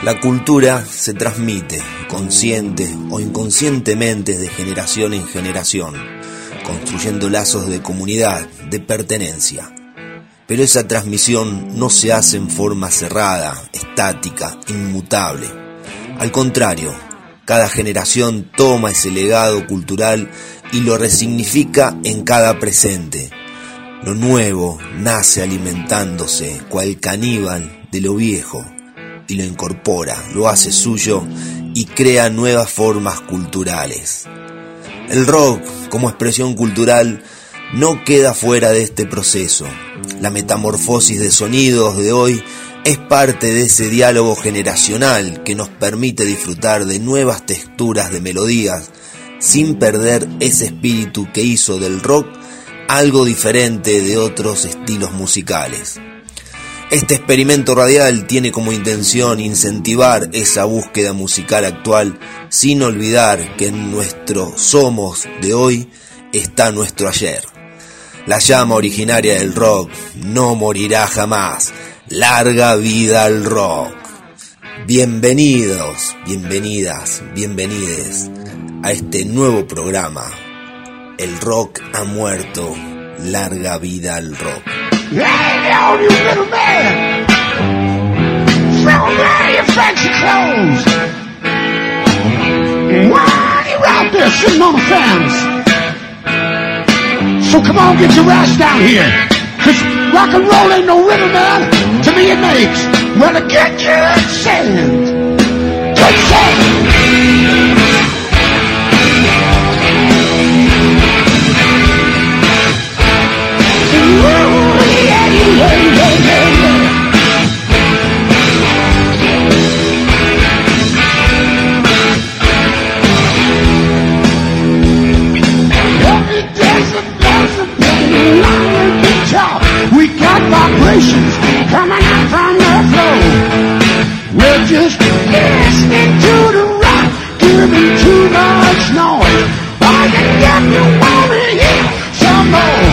La cultura se transmite, consciente o inconscientemente, de generación en generación, construyendo lazos de comunidad, de pertenencia. Pero esa transmisión no se hace en forma cerrada, estática, inmutable. Al contrario, cada generación toma ese legado cultural y lo resignifica en cada presente. Lo nuevo nace alimentándose, cual caníbal, de lo viejo, y lo incorpora, lo hace suyo y crea nuevas formas culturales. El rock, como expresión cultural, no queda fuera de este proceso. La metamorfosis de sonidos de hoy es parte de ese diálogo generacional que nos permite disfrutar de nuevas texturas de melodías sin perder ese espíritu que hizo del rock algo diferente de otros estilos musicales. Este experimento radial tiene como intención incentivar esa búsqueda musical actual, sin olvidar que en nuestro somos de hoy está nuestro ayer. La llama originaria del rock no morirá jamás. Larga vida al rock. Bienvenidos, bienvenidas, bienvenides a este nuevo programa. El rock ha muerto. Larga vida al rock. Hey, down, you little man! Throw away your fancy clothes! Why you out there sitting on the fence? So come on, get your ass down here. Cause rock and roll ain't no rhythm, man. To me it makes. Well, to get your sand. Take sand! We got vibrations coming out from the floor. We're just listening to the rock, giving too much noise. I can get you wanna hear some more.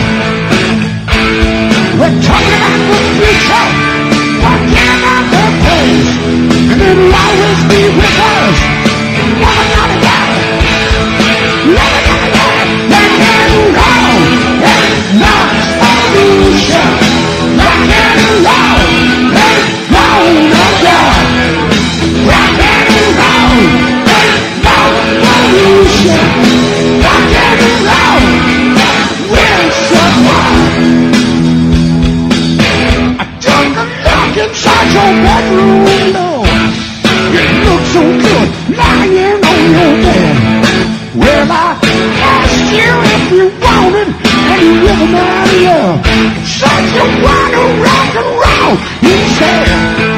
We're talking about the future, talking about the past, and it'll always be with us. Never gonna die, never gonna die. Rock and roll, there's no solution. Rock and roll, there's no God. Rock and roll, there's no solution. Rock and roll, we're survive. Inside your bedroom window, it looks so good lying on your bed. Well, I asked you if you wanted any rhythm out of you. Said you wanna rock and roll instead.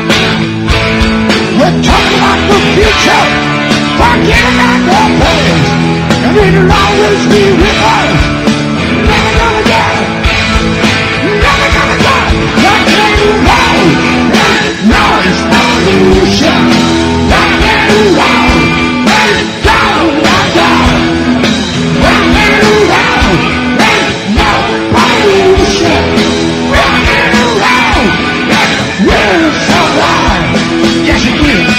We're talking about the future, forgetting about the past, and it'll always be with us. Never gonna die, never gonna die. Rock and roll. No, it's not illusion. Rock and roll, let's go, let's go. Rock and roll, there's no pollution. Rock and roll, we'll survive. Yes, it will.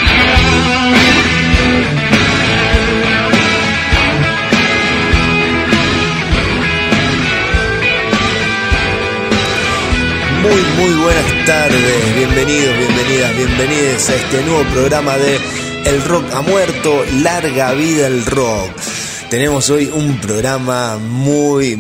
Muy buenas tardes, bienvenidos, bienvenidas, bienvenides a este nuevo programa de El Rock ha muerto, larga vida al rock. Tenemos hoy un programa muy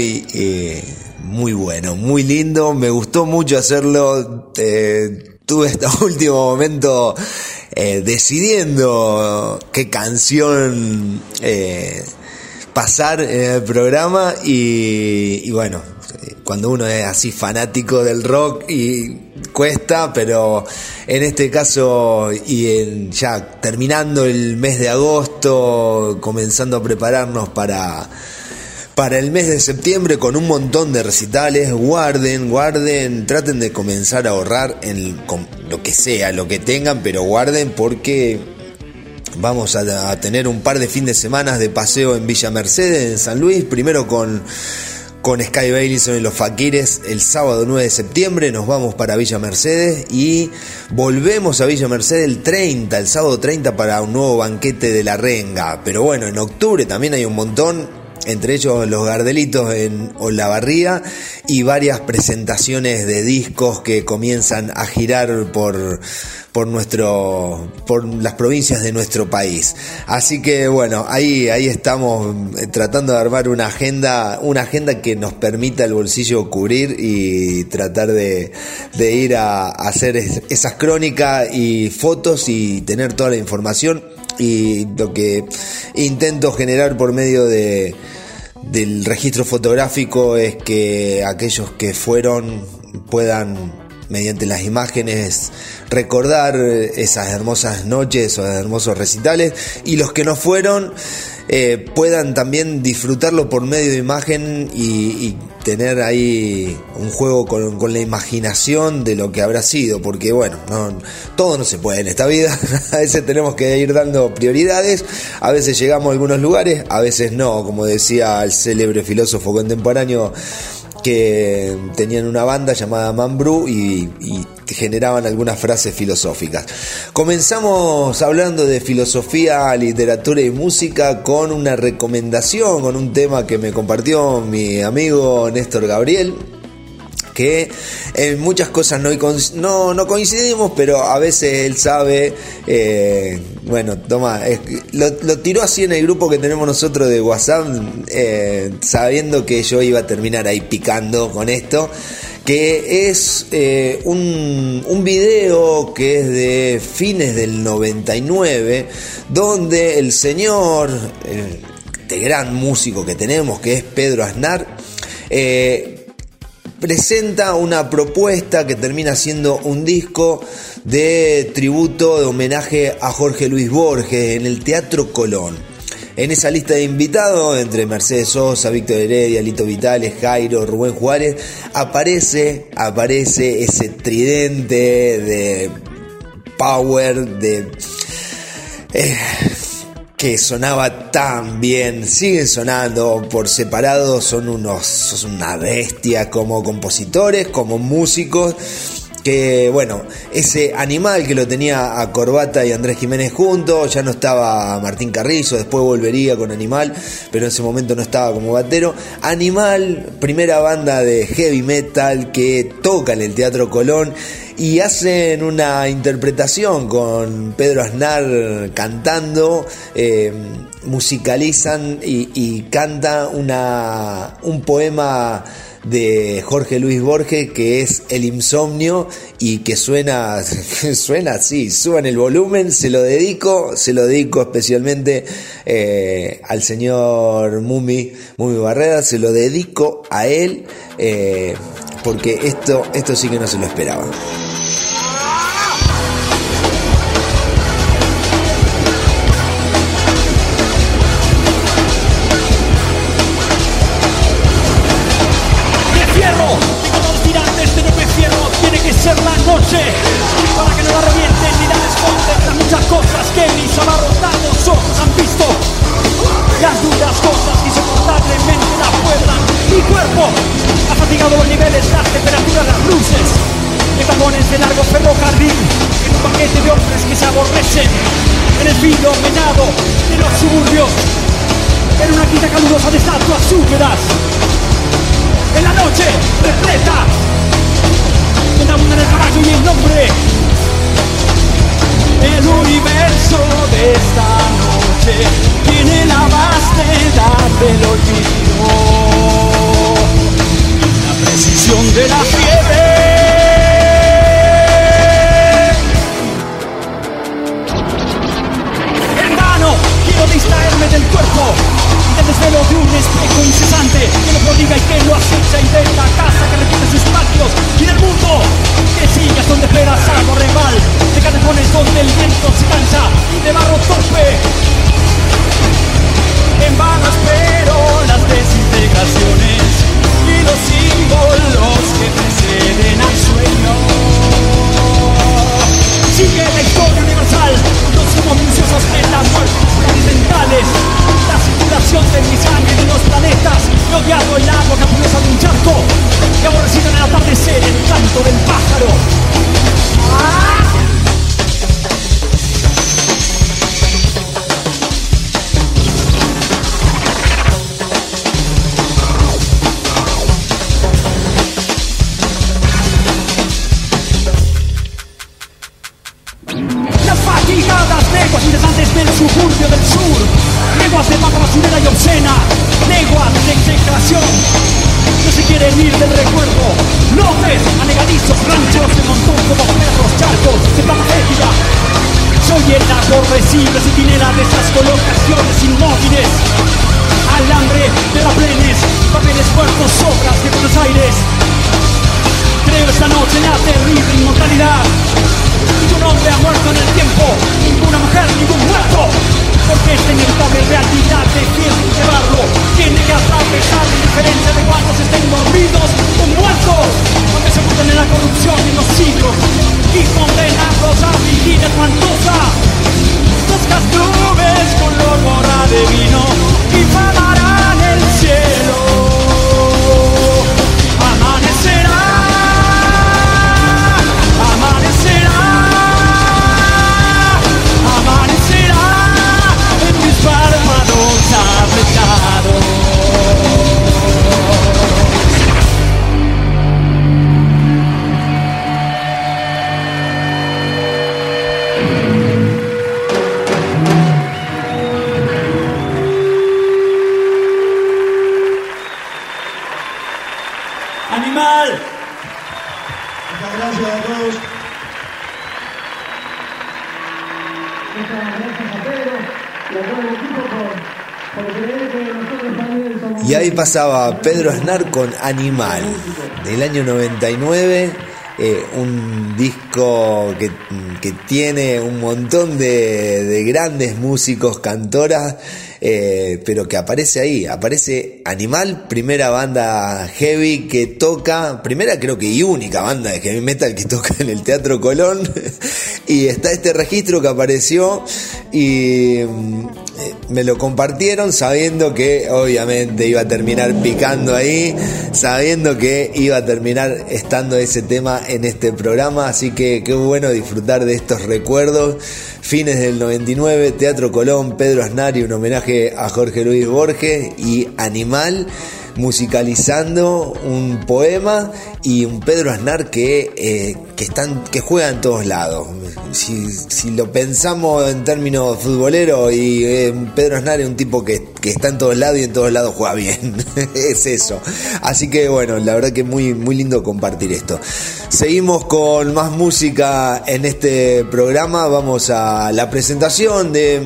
bueno, muy lindo, me gustó mucho hacerlo, tuve este último momento decidiendo qué canción pasar en el programa y bueno, cuando uno es así fanático del rock y cuesta, pero en este caso y ya terminando el mes de agosto, comenzando a prepararnos para el mes de septiembre con un montón de recitales. Guarden, traten de comenzar a ahorrar con lo que sea, lo que tengan, pero guarden porque vamos a tener un par de fin de semana de paseo en Villa Mercedes, en San Luis, primero con con Sky Baileys en Los Faquires el sábado 9 de septiembre. Nos vamos para Villa Mercedes y volvemos a Villa Mercedes el sábado 30 para un nuevo banquete de la renga. Pero bueno, en octubre también hay un montón, entre ellos los Gardelitos en Olavarría y varias presentaciones de discos que comienzan a girar por las provincias de nuestro país. Así que bueno, ahí estamos tratando de armar una agenda que nos permita el bolsillo cubrir y tratar de ir a hacer esas crónicas y fotos y tener toda la información, y lo que intento generar por medio del registro fotográfico es que aquellos que fueron puedan, mediante las imágenes, recordar esas hermosas noches o hermosos recitales, y los que no fueron puedan también disfrutarlo por medio de imagen y tener ahí un juego con la imaginación de lo que habrá sido, porque bueno, todo no se puede en esta vida. A veces tenemos que ir dando prioridades, a veces llegamos a algunos lugares, a veces no, como decía el célebre filósofo contemporáneo, que tenían una banda llamada Mambrú y generaban algunas frases filosóficas. Comenzamos hablando de filosofía, literatura y música con una recomendación, con un tema que me compartió mi amigo Néstor Gabriel, que en muchas cosas no coincidimos, pero a veces él sabe, bueno, toma, lo tiró así en el grupo que tenemos nosotros de WhatsApp, sabiendo que yo iba a terminar ahí picando con esto, que es un video que es de fines del 99, donde el señor, este gran músico que tenemos, que es Pedro Aznar, presenta una propuesta que termina siendo un disco de tributo, de homenaje a Jorge Luis Borges en el Teatro Colón. En esa lista de invitados, entre Mercedes Sosa, Víctor Heredia, Lito Vitales, Jairo, Rubén Juárez, aparece ese tridente de power, que sonaba tan bien, siguen sonando por separado, son una bestia como compositores, como músicos, que bueno, ese Animal que lo tenía a Corbata y Andrés Jiménez juntos, ya no estaba Martín Carrizo, después volvería con Animal, pero en ese momento no estaba como batero. Animal, primera banda de heavy metal que toca en el Teatro Colón, y hacen una interpretación con Pedro Aznar cantando, musicalizan y canta un poema de Jorge Luis Borges, que es El Insomnio, y que suena así. Suban el volumen, se lo dedico especialmente al señor Mumi Barrera, se lo dedico a él, porque esto sí que no se lo esperaba. Para que no la revienten ni la desmonten las muchas cosas que mis abarrotados ojos han visto, las duras cosas que insoportablemente la pueblan. Mi cuerpo ha fatigado los niveles, las temperaturas, las luces de vagones de largo ferrocarril, en un paquete de hombres que se aborrecen, en el filo menado de los suburbios, en una quinta calurosa de estatuas húmedas, en la noche repleta en la bunda del caballo y el nombre. El universo de esta noche tiene la vastedad del olvido, la precisión de la fiebre. En vano quiero distraerme del cuerpo y del desvelo de un espejo incesante que lo prodiga y que lo acecha, y de la casa que repite sus patios, y del mundo que sigue hasta donde espera salvo rival, de callejones donde el viento se cansa y de barro torpe. En vano espero las desintegraciones y los símbolos que preceden al sueño. Sigue la historia universal, los humos minuciosos de la muerte, las mentales, la circulación de mi sangre de los planetas, he odiado el agua capulosa suburbio del sur. Lenguas de papa basurera y obscena, lenguas de execración. No se quieren ir del recuerdo. Lotes, anegadizos, ranchos de montón como perros, charcos de papatética. Soy el aborrecible centinela de esas colocaciones inmóviles. Alambre de Raplenes, papeles muertos, obras de Buenos Aires. Creo esta noche en la terrible inmortalidad. Ningún hombre ha muerto en el tiempo, ninguna mujer, ningún muerto. Porque esta inevitable realidad defiende llevarlo. Tiene que atravesar la indiferencia de cuantos estén dormidos o muertos, porque se ocultan en la corrupción y los siglos y condenados a vivir espantosa. Toscas nubes color borra de vino difamarán el cielo. Amanecerá, amanecerá, amanecerá en mis párpados apretados. Animal. Muchas gracias a todos. Muchas gracias a Pedro y a todo el equipo por creer que nosotros también somos... Y ahí pasaba Pedro Aznar con Animal, del año 99, un disco que tiene un montón de grandes músicos, cantoras, pero que aparece ahí, aparece Animal, primera banda heavy que toca, primera creo que y única banda de heavy metal que toca en el Teatro Colón, y está este registro que apareció y me lo compartieron sabiendo que obviamente iba a terminar picando ahí, sabiendo que iba a terminar estando ese tema en este programa, así que qué bueno disfrutar de estos recuerdos. Fines del 99, Teatro Colón, Pedro Aznar y un homenaje a Jorge Luis Borges y Animal, musicalizando un poema y un Pedro Aznar que juega en todos lados. Si lo pensamos en términos futboleros, y Pedro Aznar es un tipo que está en todos lados y en todos lados juega bien. Es eso. Así que bueno, la verdad que muy, muy lindo compartir esto. Seguimos con más música en este programa. Vamos a la presentación de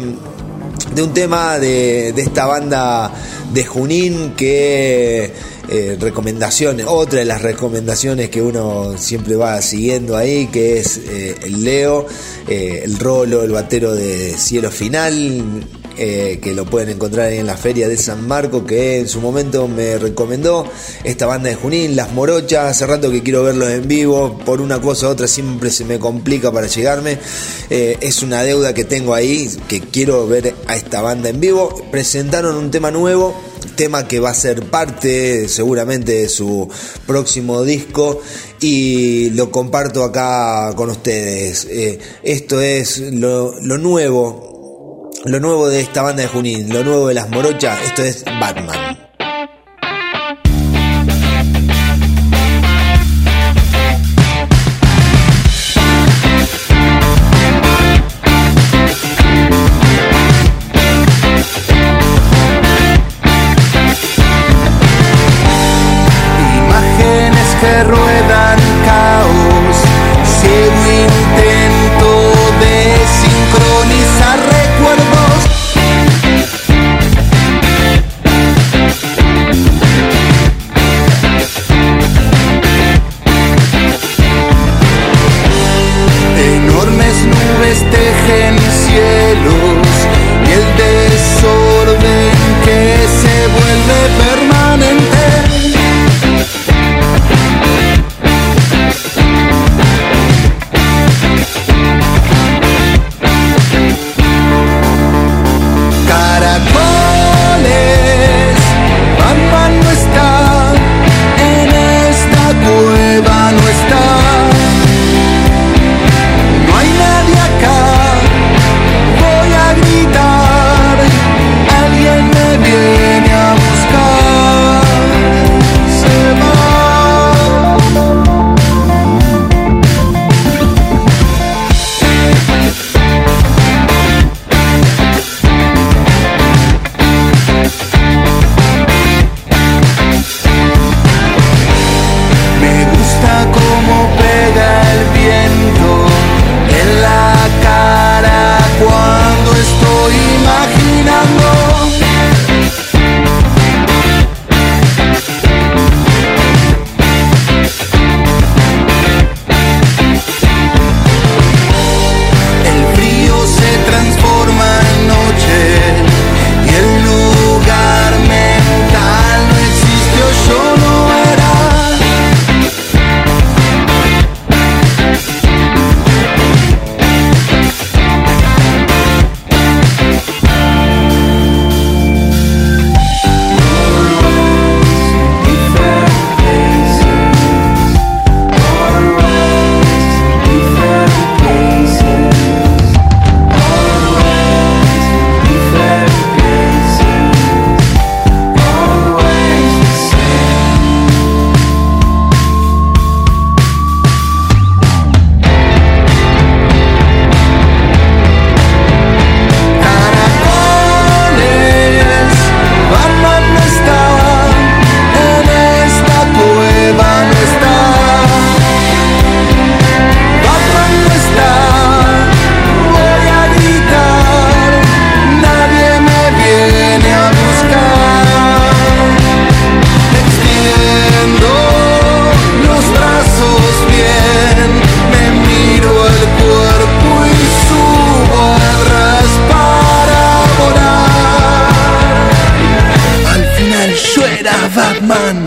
un tema de esta banda de Junín que recomendaciones, otra de las recomendaciones que uno siempre va siguiendo ahí, que es el Leo, el Rolo, el batero de Cielo Final, que lo pueden encontrar ahí en la feria de San Marco, que en su momento me recomendó esta banda de Junín, Las Morochas. Hace rato que quiero verlos en vivo, por una cosa u otra siempre se me complica para llegarme, es una deuda que tengo ahí, que quiero ver a esta banda en vivo. Presentaron un tema nuevo, tema que va a ser parte seguramente de su próximo disco, y lo comparto acá con ustedes. Esto es lo nuevo de esta banda de Junín, lo nuevo de Las Morochas. Esto es Batman. Que ruedan caos, ciego intento de sincronizar recuerdos. man.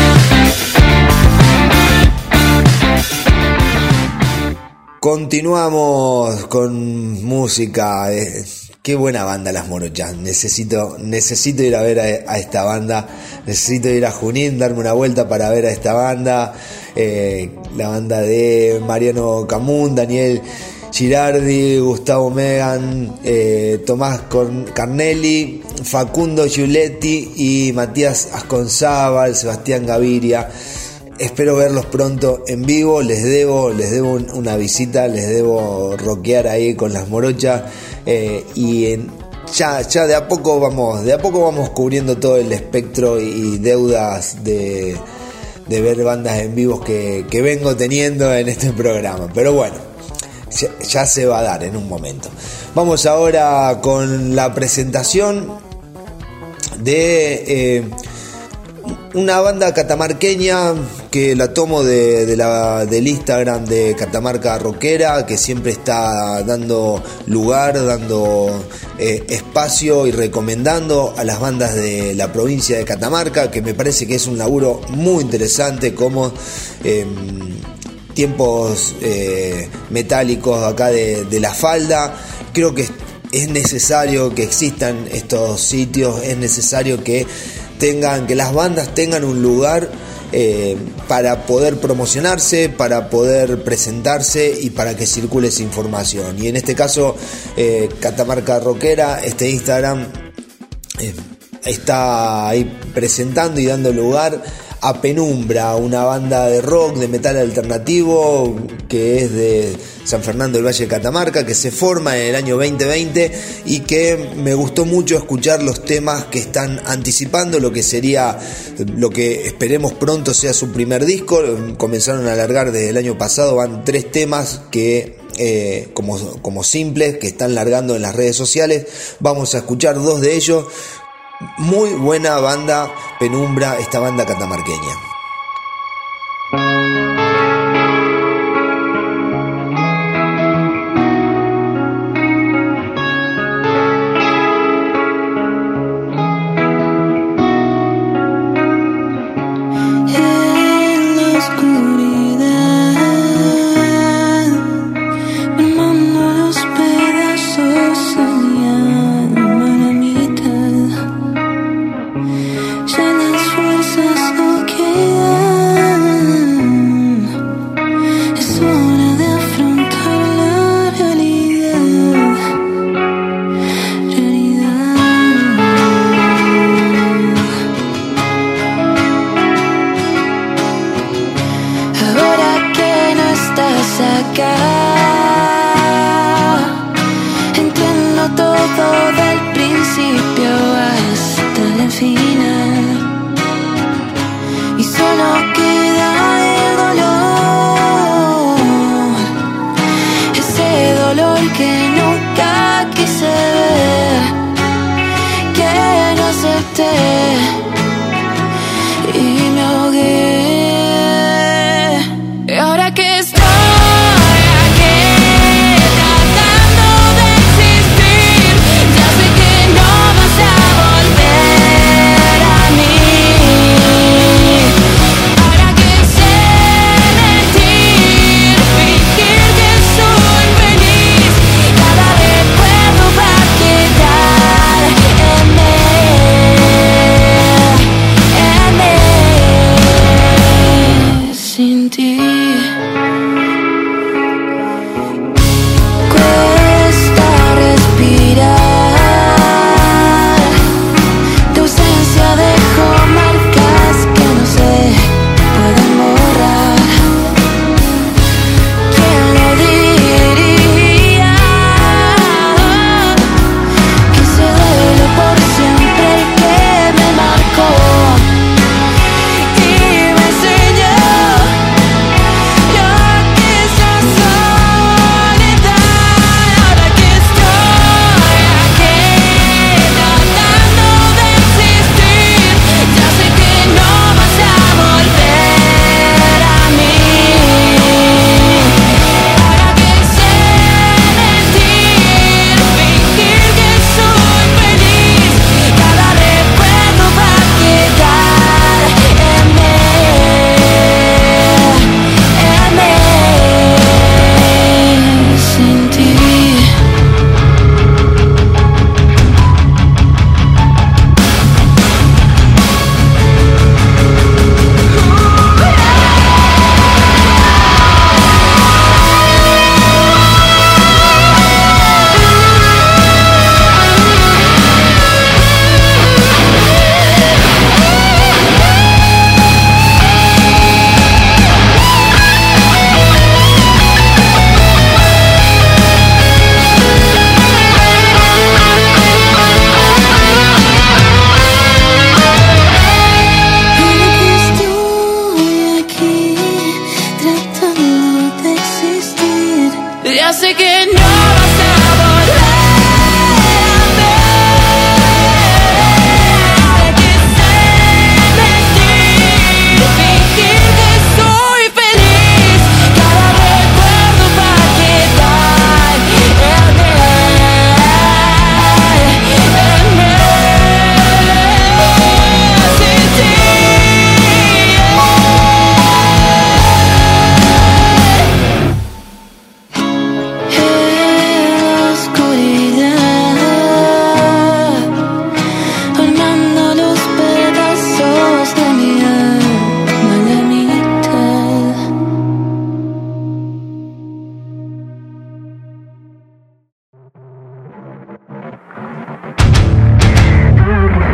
Continuamos con música. Qué buena banda Las Morochas. Necesito ir a ver a esta banda. Necesito ir a Junín, darme una vuelta para ver a esta banda. La banda de Mariano Camun, Daniel Girardi, Gustavo Megan, Tomás Carnelli, Facundo Giuletti y Matías Asconzábal, Sebastián Gaviria. Espero verlos pronto en vivo. Les debo una visita, les debo rockear ahí con Las Morochas, ya de a poco vamos cubriendo todo el espectro y deudas de ver bandas en vivos que vengo teniendo en este programa. Pero bueno, ya se va a dar en un momento. Vamos ahora con la presentación de una banda catamarqueña que la tomo del Instagram de Catamarca Rockera, que siempre está dando lugar, dando espacio y recomendando a las bandas de la provincia de Catamarca, que me parece que es un laburo muy interesante, como Tiempos Metálicos acá de La Falda. Creo que es necesario que existan estos sitios, es necesario que las bandas tengan un lugar para poder promocionarse, para poder presentarse y para que circule esa información. Y en este caso, Catamarca Rockera, este Instagram está ahí presentando y dando lugar a Penumbra, una banda de rock, de metal alternativo que es de San Fernando del Valle de Catamarca, que se forma en el año 2020 y que me gustó mucho escuchar los temas que están anticipando lo que sería, lo que esperemos pronto sea su primer disco. Comenzaron a largar desde el año pasado, van 3 temas que como simples, que están largando en las redes sociales. Vamos a escuchar 2 de ellos. Muy buena banda Penumbra, esta banda catamarqueña. Cada recuerdo va a quedar en mí.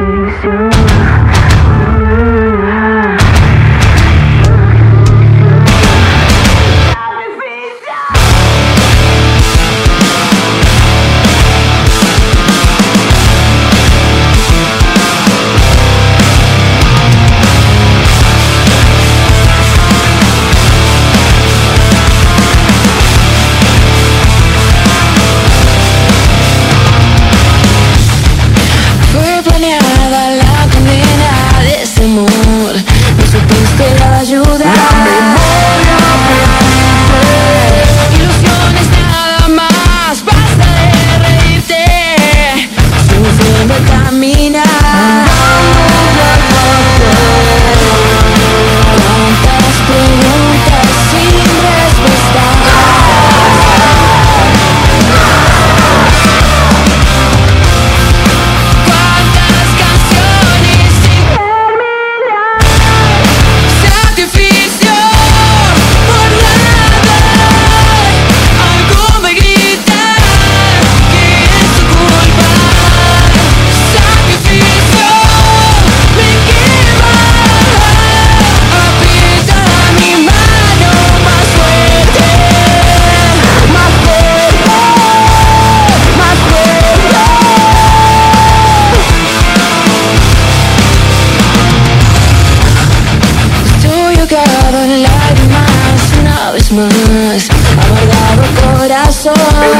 más, amargado corazón.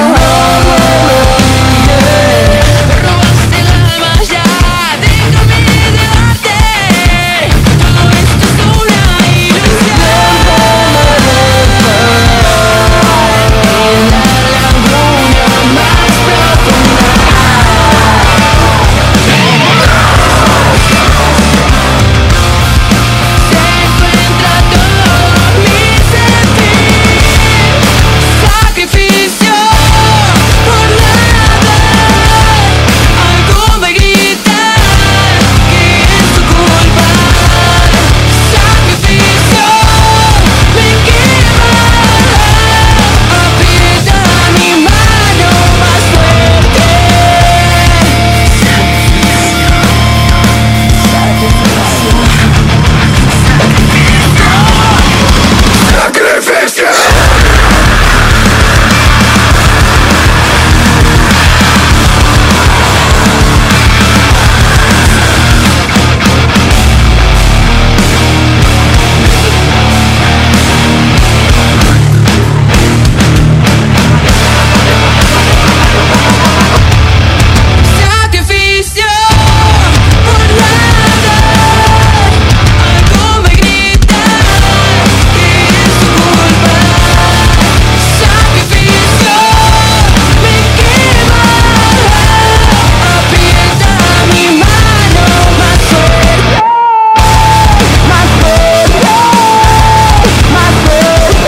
Me robaste el alma ya, déjame de darte. Todo esto es una ilusión. En la laguna más profunda se encuentra todo mi sentir. Sacrificio por nada. Algo me grita que es tu culpa. Sacrificio me quema. Aprieta mi mano más fuerte. Sacrificio por nada. Algo me grita que es tu culpa. Sacrificio me quema. Aprieta mi mano más fuerte. Más fuerte. Más fuerte.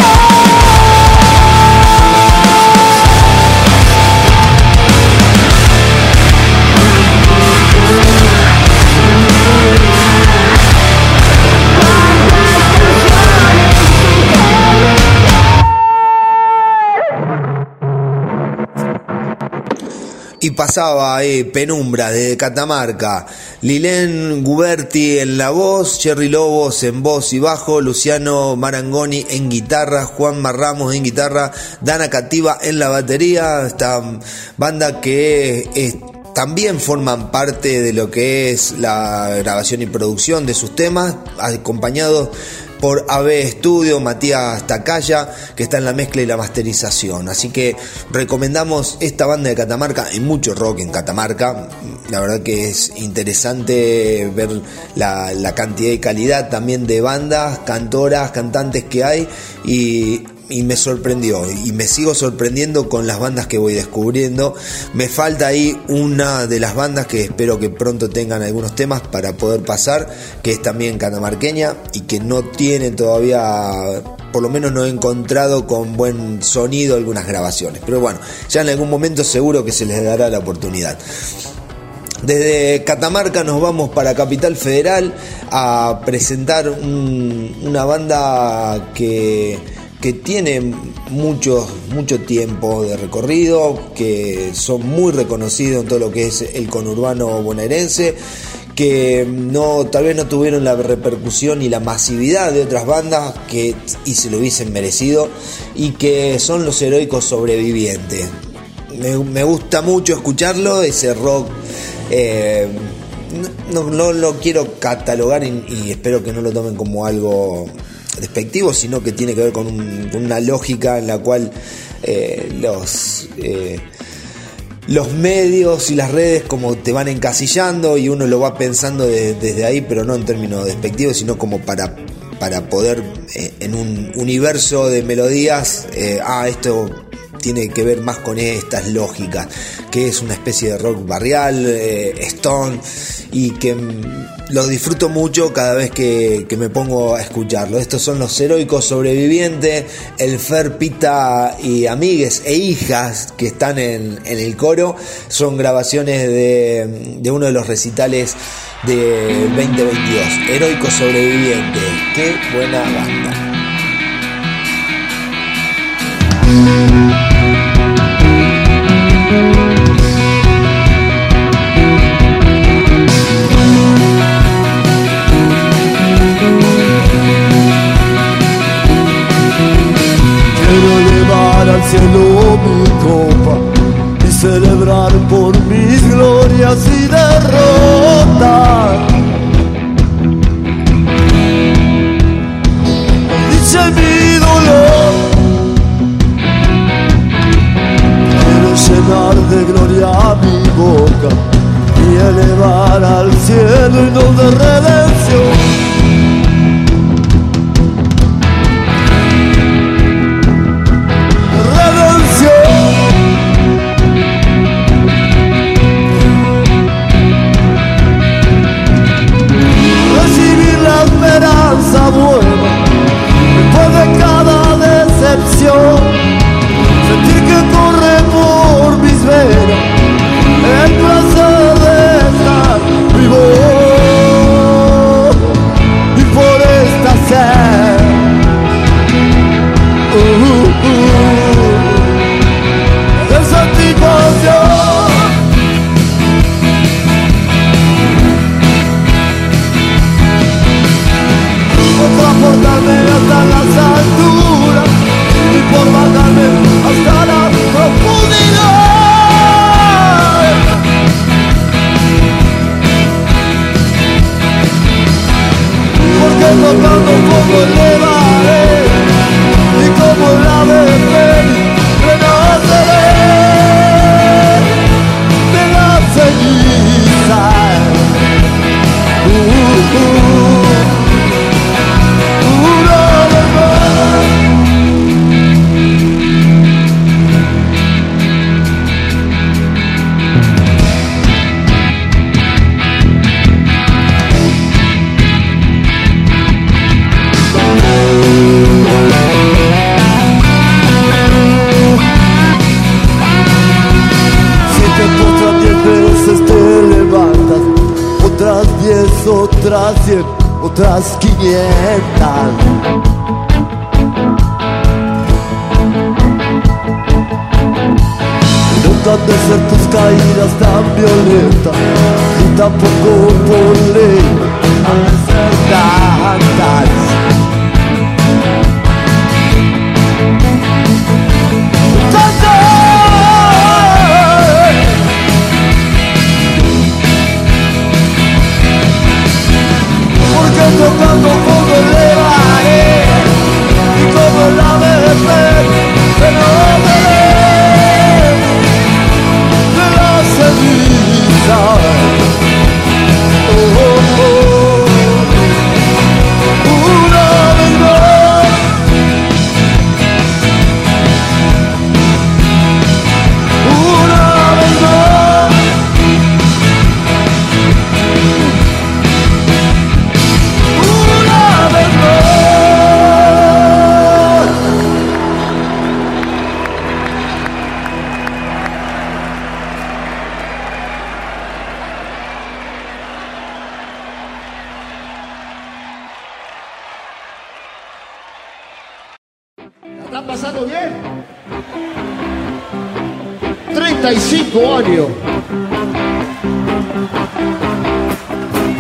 Y pasaba Penumbra de Catamarca, Lilén Guberti en la voz, Cherry Lobos en voz y bajo, Luciano Marangoni en guitarra, Juanma Ramos en guitarra, Dana Cativa en la batería. Esta banda que también forman parte de lo que es la grabación y producción de sus temas, acompañados por AB Studio, Matías Tacaya, que está en la mezcla y la masterización. Así que recomendamos esta banda de Catamarca. Hay mucho rock en Catamarca. La verdad que es interesante ver la cantidad y calidad también de bandas, cantoras, cantantes que hay, y me sorprendió y me sigo sorprendiendo con las bandas que voy descubriendo. Me falta ahí una de las bandas que espero que pronto tengan algunos temas para poder pasar, que es también catamarqueña y que no tiene todavía, por lo menos no he encontrado con buen sonido algunas grabaciones, pero bueno, ya en algún momento seguro que se les dará la oportunidad. Desde Catamarca nos vamos para Capital Federal a presentar una banda que tiene mucho tiempo de recorrido, que son muy reconocidos en todo lo que es el conurbano bonaerense, que tal vez no tuvieron la repercusión y la masividad de otras bandas y se lo hubiesen merecido, y que son Los Heroicos Sobrevivientes. Me gusta mucho escucharlo, ese rock. No lo quiero catalogar y espero que no lo tomen como algo despectivo, sino que tiene que ver con una lógica en la cual los medios y las redes como te van encasillando y uno lo va pensando desde ahí, pero no en términos despectivos, sino como para poder en un universo de melodías, esto tiene que ver más con estas lógicas, que es una especie de rock barrial, stone, y que lo disfruto mucho cada vez que me pongo a escucharlo. Estos son Los Heroicos Sobrevivientes, el Fer, Pita y amigues e hijas que están en el coro. Son grabaciones de uno de los recitales de 2022, Heroicos Sobrevivientes. Qué buena banda. Al cielo mi copa y celebrar por mis glorias y derrotas. Dice mi dolor, quiero llenar de gloria mi boca y elevar al cielo y no de redención. Buena, después de cada decepción, sentir que corre por mis venas el placer de estar vivo, y por esta sed de satisfacción. Por transportarme hasta las alturas y por bajarme hasta la profundidad, porque tocando fuego elevaré y como el ave fénix renaceré de la ceniza. Otras 100, otras 500. Nunca han de ser tus caídas tan violentas, y tampoco por ley han de ser tantas. Tocando fuego elevaré y como el ave de fénix renaceré de la ceniza. Una vez más, una vez más. ¿Están pasando bien? 35 años.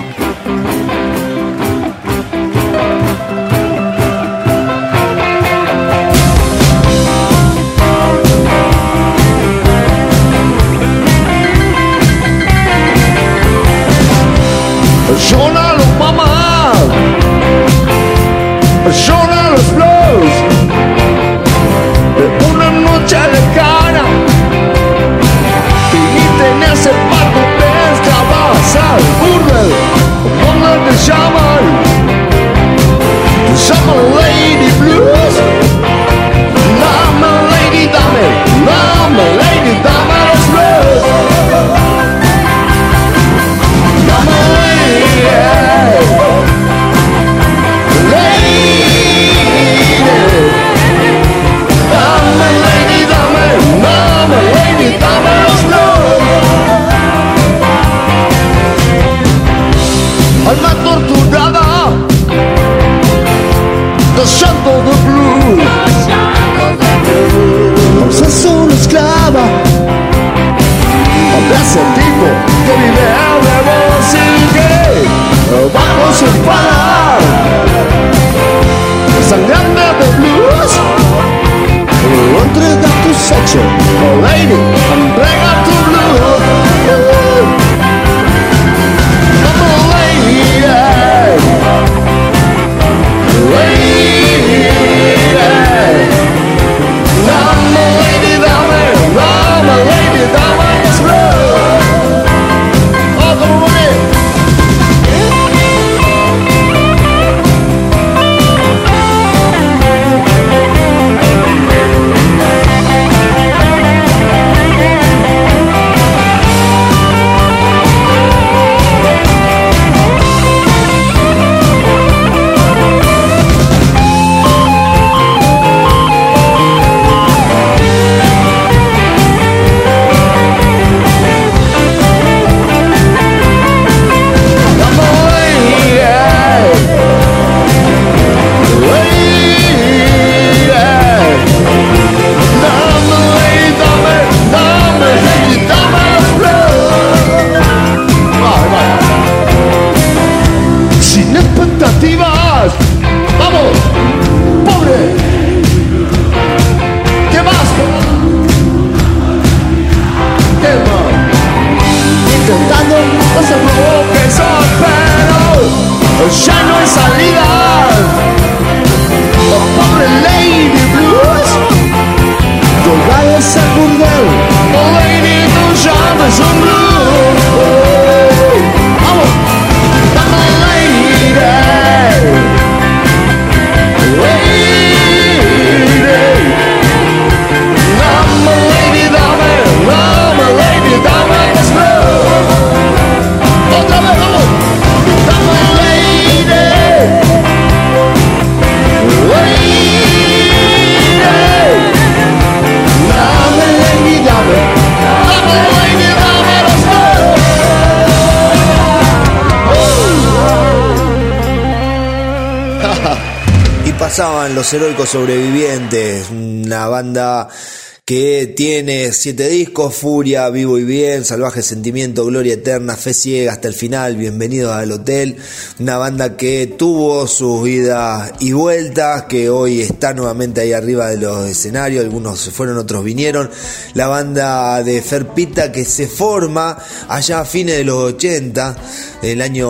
pasaban Los Heroicos Sobrevivientes, una banda que tiene 7 discos: Furia, Vivo y Bien, Salvaje Sentimiento, Gloria Eterna, Fe Ciega, Hasta el Final, Bienvenidos al Hotel. Una banda que tuvo sus idas y vueltas, que hoy está nuevamente ahí arriba de los escenarios. Algunos se fueron, otros vinieron. La banda de Fer Pita, que se forma allá a fines de los 80, el año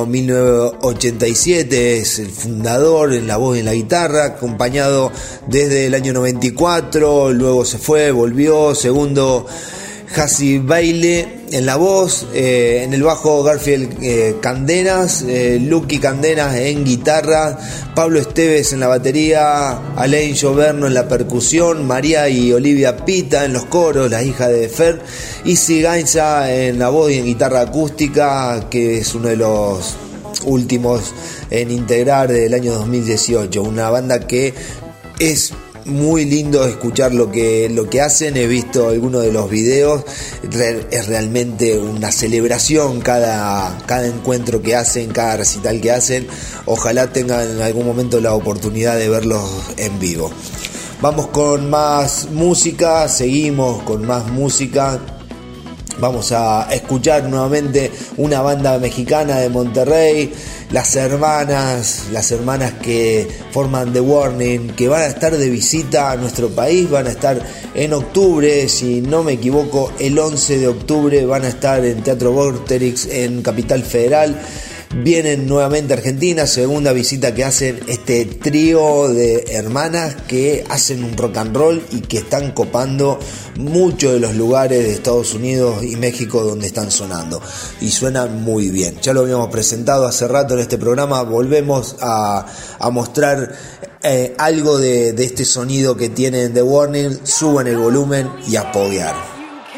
1987, es el fundador en la voz y en la guitarra, acompañado desde el año 94, luego se fue, volvió. Segundo, Jassi Baile en la voz, en el bajo Garfield Candenas, Lucky Candenas en guitarra, Pablo Esteves en la batería, Alain Joverno en la percusión, María y Olivia Pita en los coros, la hija de Fer, y Sigainza en la voz y en guitarra acústica, que es uno de los últimos en integrar del año 2018. Una banda que es muy lindo escuchar lo que hacen. He visto algunos de los videos, es realmente una celebración cada encuentro que hacen, cada recital que hacen. Ojalá tengan en algún momento la oportunidad de verlos en vivo. Vamos con más música, seguimos con más música. Vamos a escuchar nuevamente una banda mexicana de Monterrey, las hermanas que forman The Warning, que van a estar de visita a nuestro país. Van a estar en octubre, si no me equivoco, el 11 de octubre van a estar en Teatro Vorterix en Capital Federal. Vienen nuevamente a Argentina, segunda visita que hacen este trío de hermanas que hacen un rock and roll y que están copando muchos de los lugares de Estados Unidos y México donde están sonando, y suenan muy bien. Ya lo habíamos presentado hace rato en este programa, volvemos a mostrar algo de este sonido que tienen The Warning. Suban el volumen y a poguear.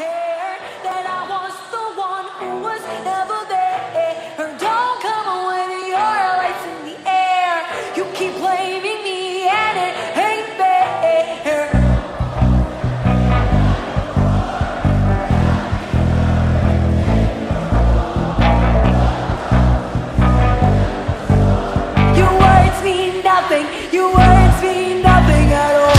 Your words mean nothing at all.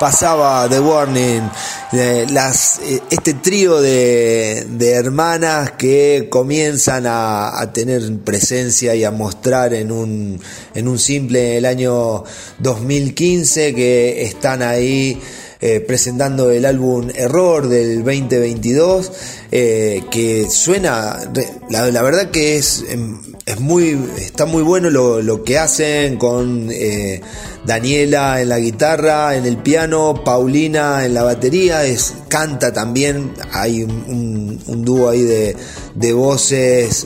pasaba The Warning, este trío de hermanas que comienzan a tener presencia y a mostrar en un simple el año 2015, que están ahí presentando el álbum Error del 2022, que suena, la verdad que está muy bueno lo que hacen con Daniela en la guitarra, en el piano, Paulina en la batería, canta también, hay un dúo ahí de voces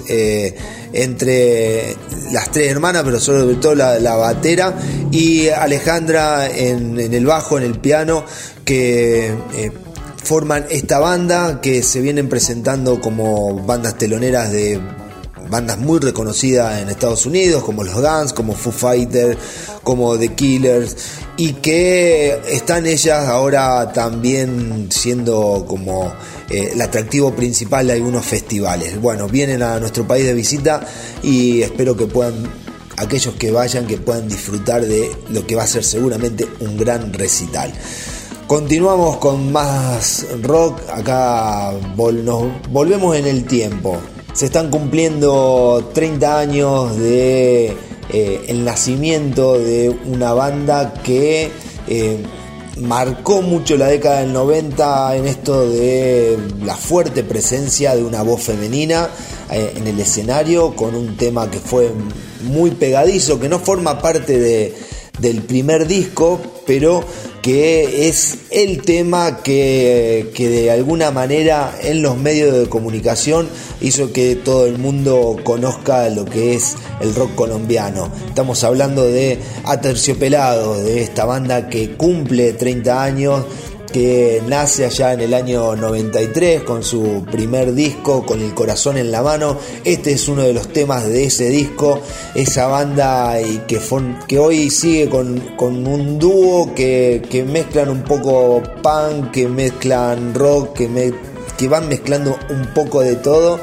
entre las tres hermanas, pero sobre todo la batera, y Alejandra en el bajo, en el piano, que forman esta banda que se vienen presentando como bandas teloneras de bandas muy reconocidas en Estados Unidos, como los Guns, como Foo Fighters, como The Killers, y que están ellas ahora también siendo como el atractivo principal de algunos festivales. Bueno, vienen a nuestro país de visita y espero que aquellos que vayan, que puedan disfrutar de lo que va a ser seguramente un gran recital. Continuamos con más rock. Acá nos volvemos en el tiempo. Se están cumpliendo 30 años de el nacimiento de una banda que marcó mucho la década del 90 en esto de la fuerte presencia de una voz femenina en el escenario, con un tema que fue muy pegadizo, que no forma parte del primer disco, pero que es el tema que de alguna manera en los medios de comunicación hizo que todo el mundo conozca lo que es el rock colombiano. Estamos hablando de Aterciopelados, de esta banda que cumple 30 años, que nace allá en el año 93 con su primer disco, Con el corazón en la mano. Este es uno de los temas de ese disco, esa banda y que hoy sigue con un dúo que mezclan un poco punk, que mezclan rock, que van mezclando un poco de todo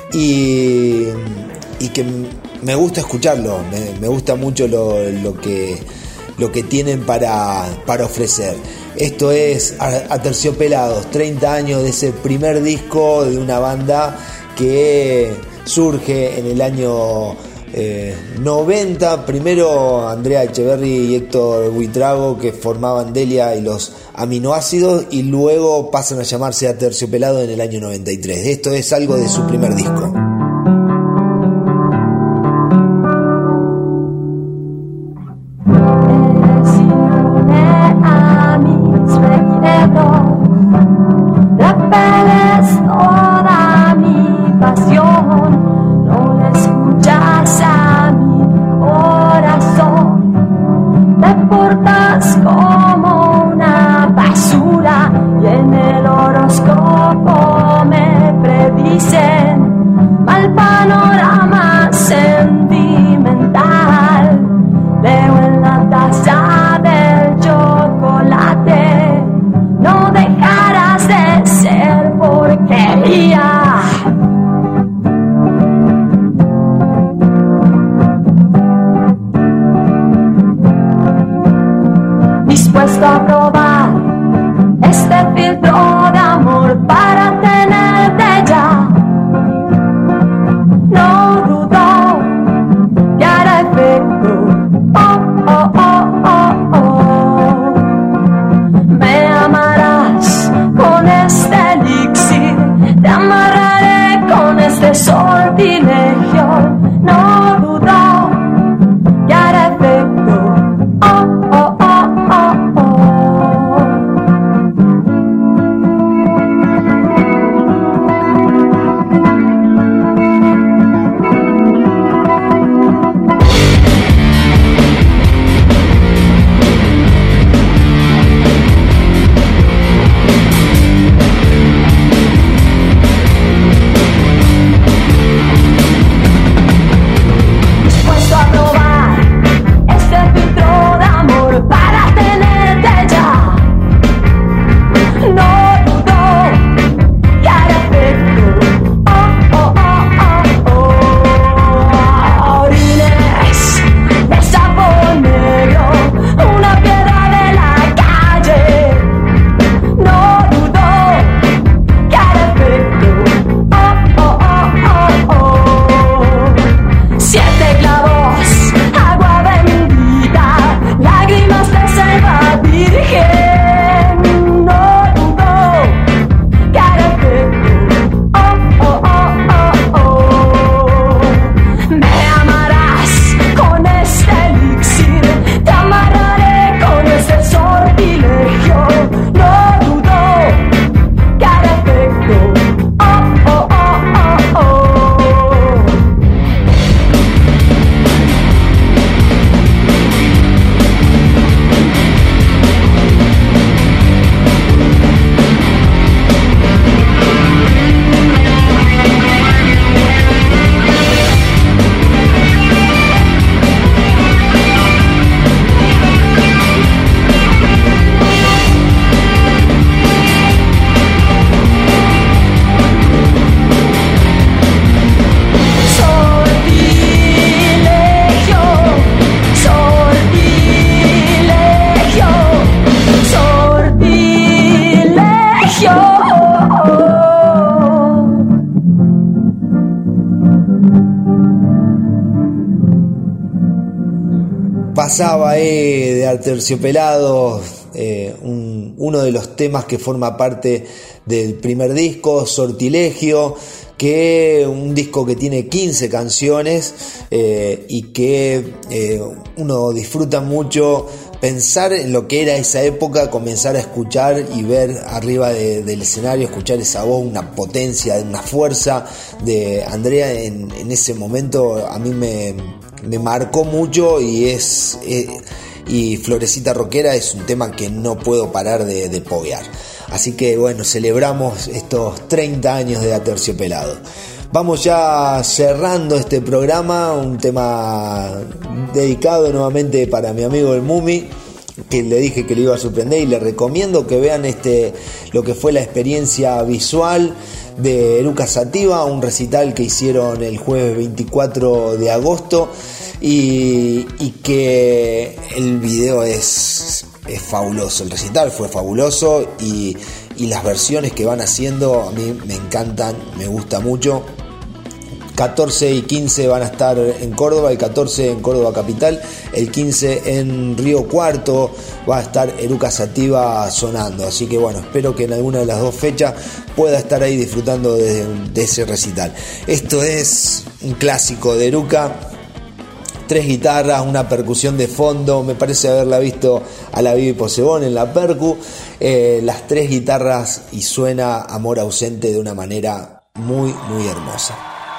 y que me gusta escucharlo, me gusta mucho lo que tienen para ofrecer. Esto es Aterciopelados, 30 años de ese primer disco de una banda que surge en el año 90. Primero Andrea Echeverry y Héctor Buitrago, que formaban Delia y los Aminoácidos, y luego pasan a llamarse Aterciopelados en el año 93. Esto es algo de su primer disco. Dispuesto a probar este filtro de amor para tenerte ya. No dudo que hará efecto. Oh, oh, oh, oh, oh. Me amarás con este elixir, te amarraré con este sortilegio. No dudo que hará efecto. Oh, oh, oh, oh, oh. pasaba de Aterciopelados, uno de los temas que forma parte del primer disco, Sortilegio, que un disco que tiene 15 canciones y que uno disfruta mucho pensar en lo que era esa época, comenzar a escuchar y ver arriba del escenario, escuchar esa voz, una potencia, una fuerza de Andrea en ese momento. A mí me marcó mucho y y Florecita Rockera es un tema que no puedo parar de poguear. Así que bueno, celebramos estos 30 años de Aterciopelado. Vamos ya cerrando este programa, un tema dedicado nuevamente para mi amigo el Mumi, que le dije que le iba a sorprender, y le recomiendo que vean lo que fue la experiencia visual de Eruca Sativa, un recital que hicieron el jueves 24 de agosto y que el video es fabuloso. El recital fue fabuloso y las versiones que van haciendo a mí me encantan, me gusta mucho. 14 y 15 van a estar en Córdoba, el 14 en Córdoba capital, el 15 en Río Cuarto va a estar Eruca Sativa sonando, así que bueno, espero que en alguna de las dos fechas pueda estar ahí disfrutando de ese recital. Esto es un clásico de Eruca, 3 guitarras, una percusión de fondo, me parece haberla visto a la Vivi Posebón en la percu, las 3 guitarras, y suena Amor Ausente de una manera muy muy hermosa.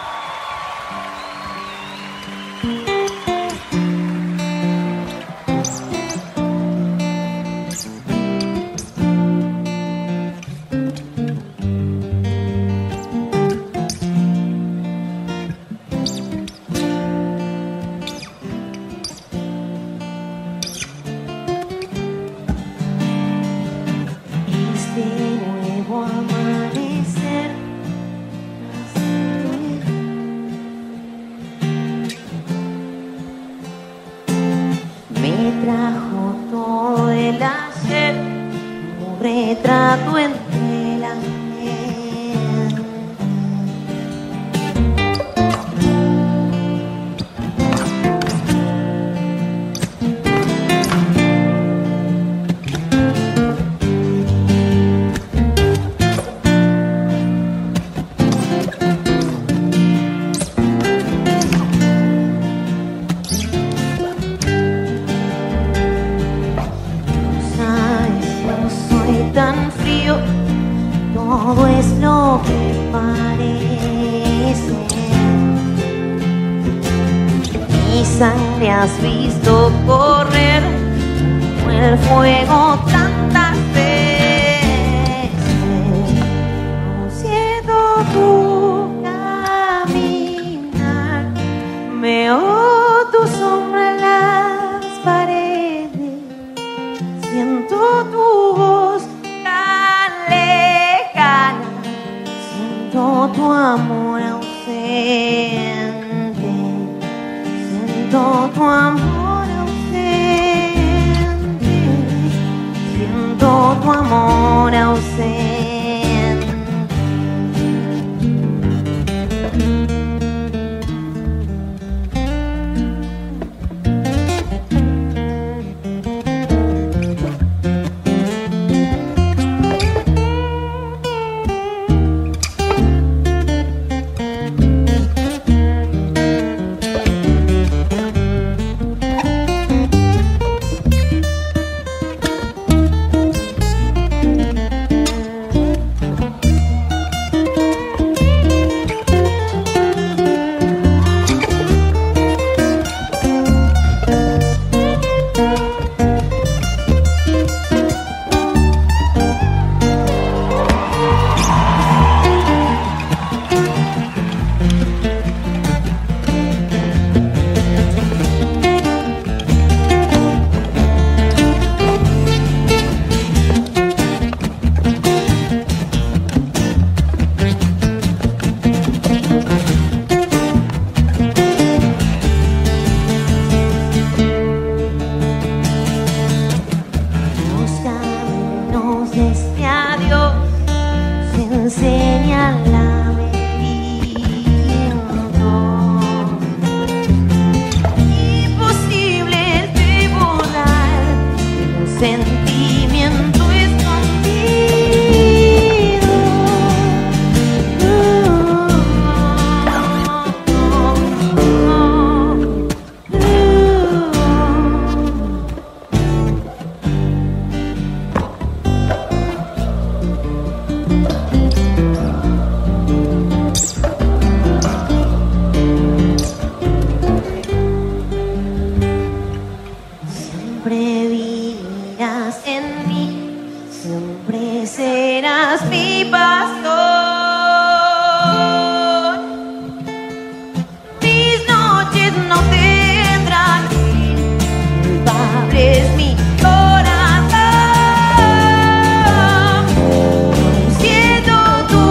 Has visto correr como el fuego tantas veces, siento tu caminar, veo tu sombra en las paredes, siento tu voz tan lejana, siento tu amor ausente. Siento tu amor ausente, siento tu amor ausente. sentimiento escondido. Siempre vivirás en mí, siempre serás mi pastor. Mis noches no tendrán fin, culpable es mi corazón. Siento tu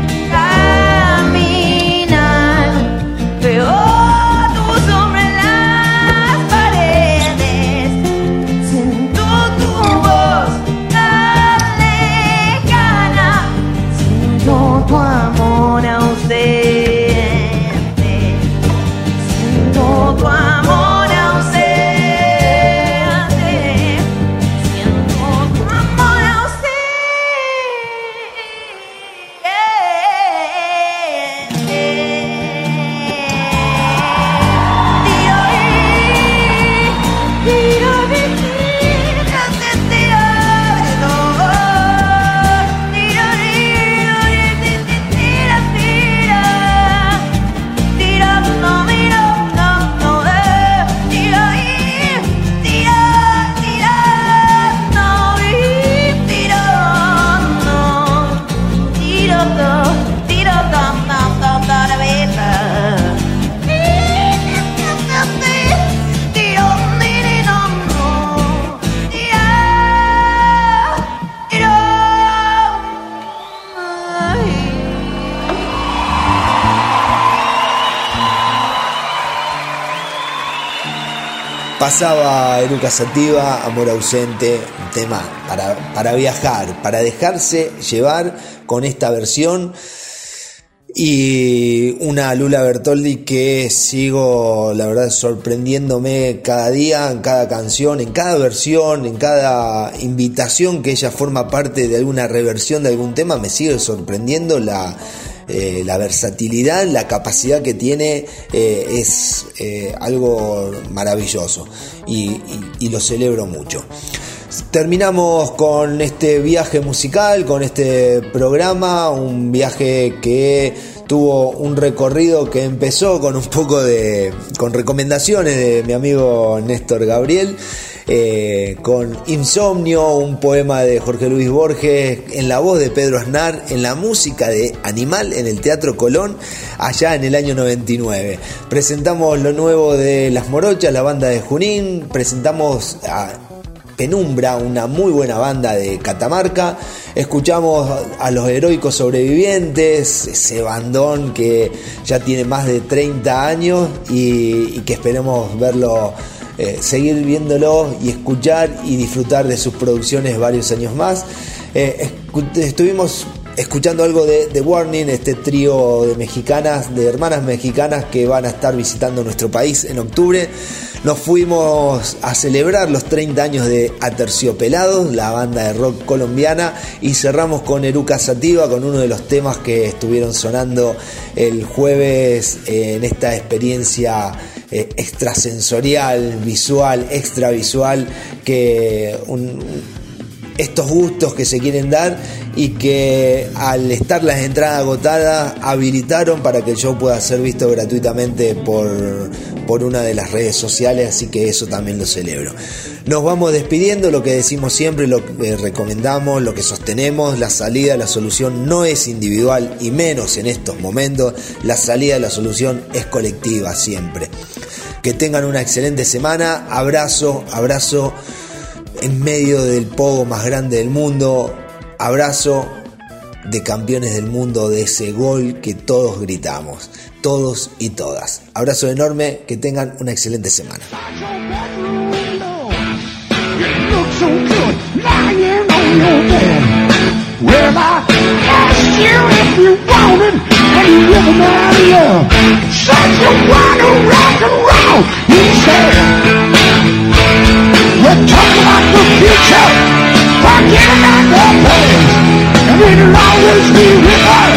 caminar, veo tu sombra en las paredes. Siento tu voz tan lejana, siento tu amor ausente, siento tu amor ausente, siento tu amor Pasaba Eruca Sativa, Amor Ausente, un tema para viajar, para dejarse llevar con esta versión. Y una Lula Bertoldi que sigo, la verdad, sorprendiéndome cada día, en cada canción, en cada versión, en cada invitación que ella forma parte de alguna reversión de algún tema. Me sigue sorprendiendo la versatilidad, la capacidad que tiene, es algo maravilloso y lo celebro mucho. Terminamos con este viaje musical, con este programa, un viaje que tuvo un recorrido que empezó con un poco con recomendaciones de mi amigo Néstor Gabriel, con Insomnio, un poema de Jorge Luis Borges, en la voz de Pedro Aznar, en la música de Animal en el Teatro Colón, allá en el año 99. Presentamos lo nuevo de Las Morochas, la banda de Junín, presentamos a Penumbra, una muy buena banda de Catamarca. Escuchamos a Los Heroicos Sobrevivientes, ese bandón que ya tiene más de 30 años y que esperemos verlo, seguir viéndolo y escuchar y disfrutar de sus producciones varios años más. Estuvimos escuchando algo de The Warning, este trío de mexicanas, de hermanas mexicanas que van a estar visitando nuestro país en octubre. Nos fuimos a celebrar los 30 años de Aterciopelados, la banda de rock colombiana, y cerramos con Eruca Sativa, con uno de los temas que estuvieron sonando el jueves en esta experiencia extrasensorial, visual, extravisual, que estos gustos que se quieren dar y que al estar las entradas agotadas habilitaron para que el show pueda ser visto gratuitamente por una de las redes sociales, así que eso también lo celebro. Nos vamos despidiendo, lo que decimos siempre, lo que recomendamos, lo que sostenemos: la salida, la solución no es individual y menos en estos momentos. La salida, la solución es colectiva siempre. Que tengan una excelente semana. Abrazo en medio del pogo más grande del mundo. Abrazo de campeones del mundo, de ese gol que todos gritamos, todos y todas. Abrazo enorme, que tengan una excelente semana. We're talking about the future. and it'll always be with us.